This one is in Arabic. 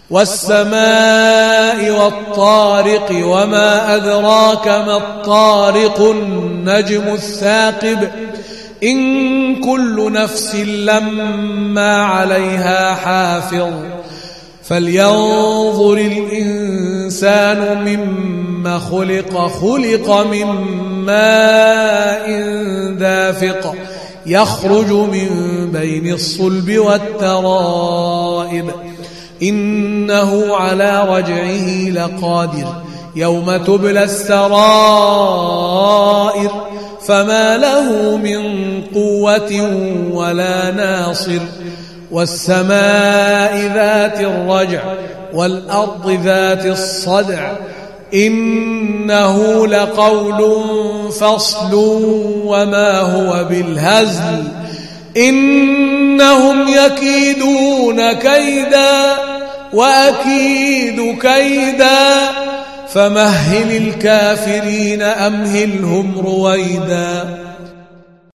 والسماء والطارق وما أدراك ما الطارق النجم الثاقب إن كل نفس لما عليها حافظ فلينظر الإنسان مما خلق من ماء دافق يخرج من بين الصلب والترائب إنه على رجعه لقادر يوم تبلى السرائر فما له من قوة ولا ناصر والسماء ذات الرجع والأرض ذات الصدع إنه لقول فصل وما هو بالهزل إنهم يكيدون كيدا وأكيد كيدا فمهل الكافرين أمهلهم رويدا